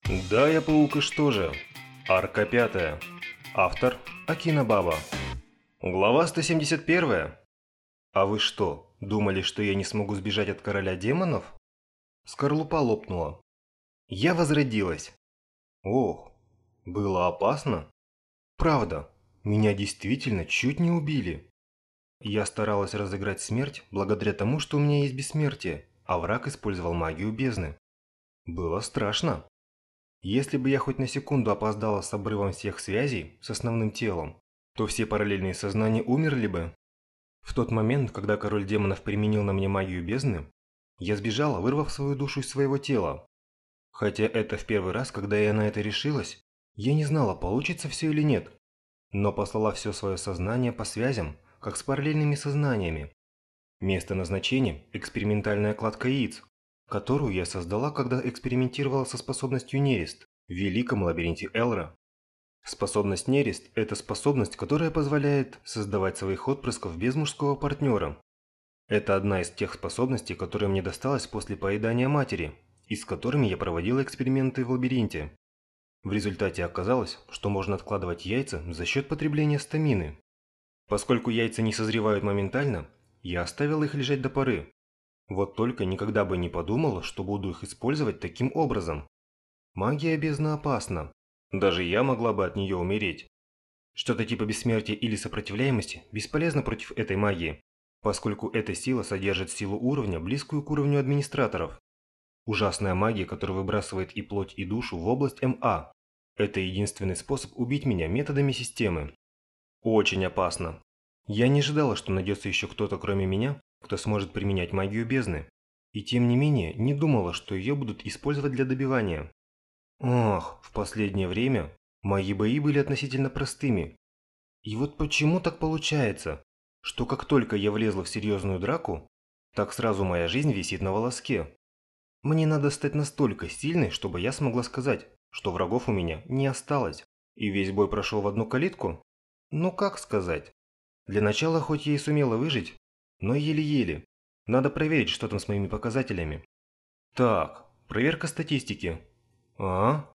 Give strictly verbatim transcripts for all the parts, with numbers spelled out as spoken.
Да, я паук и что же? Арка пятая. Автор Акина Баба. Глава сто семьдесят первая. А вы что, думали, что я не смогу сбежать от короля демонов? Скорлупа лопнула. Я возродилась. Ох, было опасно. Правда, меня действительно чуть не убили. Я старалась разыграть смерть благодаря тому, что у меня есть бессмертие, а враг использовал магию бездны. Было страшно. Если бы я хоть на секунду опоздала с обрывом всех связей с основным телом, то все параллельные сознания умерли бы. В тот момент, когда король демонов применил на мне магию бездны, я сбежала, вырвав свою душу из своего тела. Хотя это в первый раз, когда я на это решилась, я не знала, получится все или нет, но послала все свое сознание по связям, как с параллельными сознаниями. Место назначения – экспериментальная кладка яиц, которую я создала, когда экспериментировала со способностью Нерест в Великом лабиринте Элра. Способность Нерест – это способность, которая позволяет создавать своих отпрысков без мужского партнера. Это одна из тех способностей, которые мне досталась после поедания матери, и с которыми я проводила эксперименты в лабиринте. В результате оказалось, что можно откладывать яйца за счет потребления стамины. Поскольку яйца не созревают моментально, я оставила их лежать до поры. Вот только никогда бы не подумала, что буду их использовать таким образом. Магия бездны опасна. Даже я могла бы от нее умереть. Что-то типа бессмертия или сопротивляемости бесполезно против этой магии, поскольку эта сила содержит силу уровня, близкую к уровню администраторов. Ужасная магия, которая выбрасывает и плоть, и душу в область МА. Это единственный способ убить меня методами системы. Очень опасно. Я не ожидала, что найдется еще кто-то кроме меня, кто сможет применять магию бездны. И тем не менее, не думала, что ее будут использовать для добивания. Ох, в последнее время мои бои были относительно простыми. И вот почему так получается, что как только я влезла в серьезную драку, так сразу моя жизнь висит на волоске. Мне надо стать настолько сильной, чтобы я смогла сказать, что врагов у меня не осталось, и весь бой прошел в одну калитку? Ну как сказать? Для начала хоть я и сумела выжить, но еле-еле. Надо проверить, что там с моими показателями. Так, проверка статистики. А?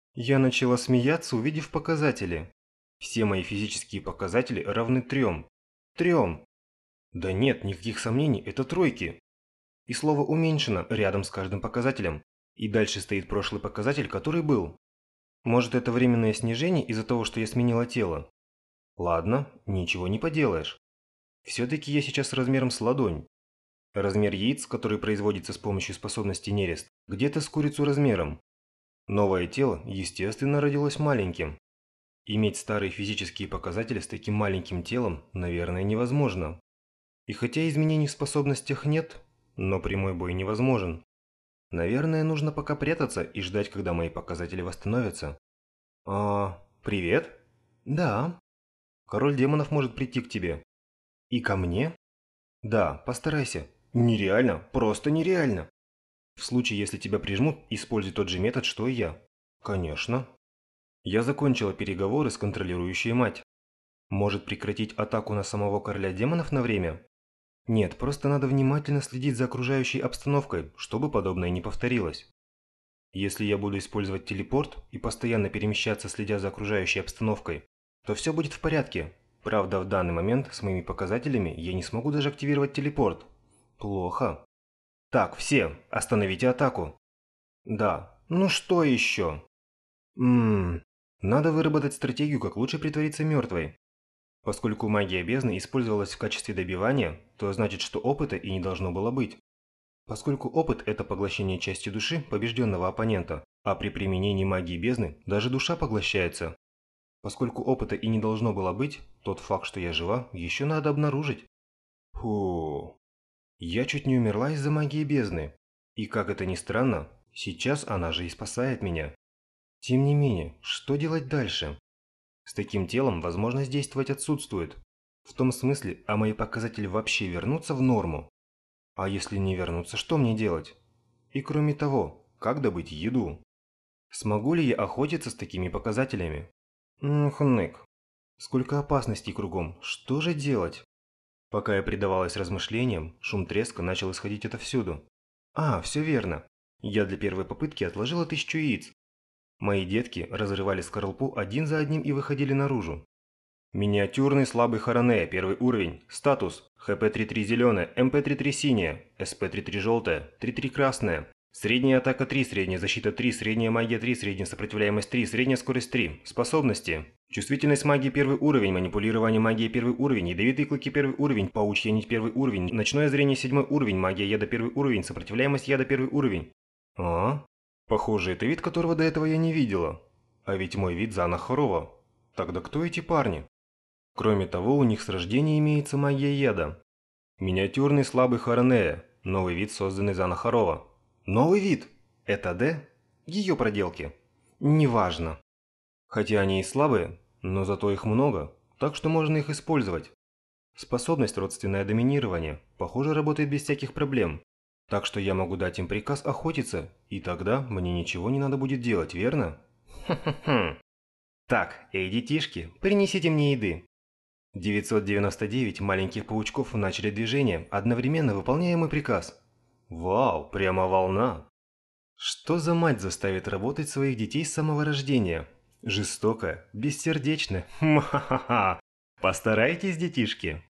Я начала смеяться, увидев показатели. Все мои физические показатели равны трем. Трем. Да нет, никаких сомнений, это тройки. И слово уменьшено рядом с каждым показателем. И дальше стоит прошлый показатель, который был. Может, это временное снижение из-за того, что я сменила тело? Ладно, ничего не поделаешь. Все-таки я сейчас размером с ладонь. Размер яиц, который производится с помощью способности Нерест, где-то с курицу размером. Новое тело, естественно, родилось маленьким. Иметь старые физические показатели с таким маленьким телом, наверное, невозможно. И хотя изменений в способностях нет, но прямой бой невозможен. Наверное, нужно пока прятаться и ждать, когда мои показатели восстановятся. А, привет? Да. Король демонов может прийти к тебе. И ко мне? Да, постарайся. Нереально, просто нереально. В случае, если тебя прижмут, используй тот же метод, что и я. Конечно. Я закончила переговоры с контролирующей мать. Может прекратить атаку на самого короля демонов на время? Нет, просто надо внимательно следить за окружающей обстановкой, чтобы подобное не повторилось. Если я буду использовать телепорт и постоянно перемещаться, следя за окружающей обстановкой, то все будет в порядке. Правда, в данный момент с моими показателями я не смогу даже активировать телепорт. Плохо. Так, все, остановите атаку. Да, ну что еще? Ммм, надо выработать стратегию, как лучше притвориться мертвой. Поскольку магия бездны использовалась в качестве добивания, то значит, что опыта и не должно было быть. Поскольку опыт – это поглощение части души побежденного оппонента, а при применении магии бездны даже душа поглощается. Поскольку опыта и не должно было быть, тот факт, что я жива, еще надо обнаружить. Фу. Я чуть не умерла из-за магии бездны. И как это ни странно, сейчас она же и спасает меня. Тем не менее, что делать дальше? С таким телом возможность действовать отсутствует. В том смысле, а мои показатели вообще вернутся в норму. А если не вернутся, что мне делать? И кроме того, как добыть еду? Смогу ли я охотиться с такими показателями? Хнык. Сколько опасностей кругом, что же делать? Пока я предавалась размышлениям, шум треска начал исходить отовсюду. А, все верно. Я для первой попытки отложила тысячу яиц. Мои детки разрывали скорлупу один за одним и выходили наружу. Миниатюрный слабый Харанея, первый уровень. Статус: ха пэ тридцать три зеленая, эм пэ тридцать три синяя, эс пэ тридцать три желтая, тридцать три красная. Средняя атака три, средняя защита три, средняя магия три, средняя сопротивляемость три, средняя скорость три. Способности: чувствительность магии первый уровень, манипулирование магией первый уровень, ядовитые клыки первый уровень, паучья нить первый уровень, ночное зрение седьмой уровень, магия яда первый уровень, сопротивляемость яда первый уровень. А? Похоже, это вид, которого до этого я не видела. А ведь мой вид Зана Харова. Тогда кто эти парни? Кроме того, у них с рождения имеется магия яда. Миниатюрный слабый Харанея. Новый вид, созданный Зана Харова. Новый вид? Это Д? Ее проделки? Неважно. Хотя они и слабые, но зато их много, так что можно их использовать. Способность родственное доминирование, похоже, работает без всяких проблем. Так что я могу дать им приказ охотиться, и тогда мне ничего не надо будет делать, верно? Хм-хм-хм. Так, эй, детишки, принесите мне еды. девятьсот девяносто девять маленьких паучков начали движение, одновременно выполняя мой приказ. Вау, прямо волна. Что за мать заставит работать своих детей с самого рождения? Жестокая, бессердечная. Ха-ха-ха. Постарайтесь, детишки.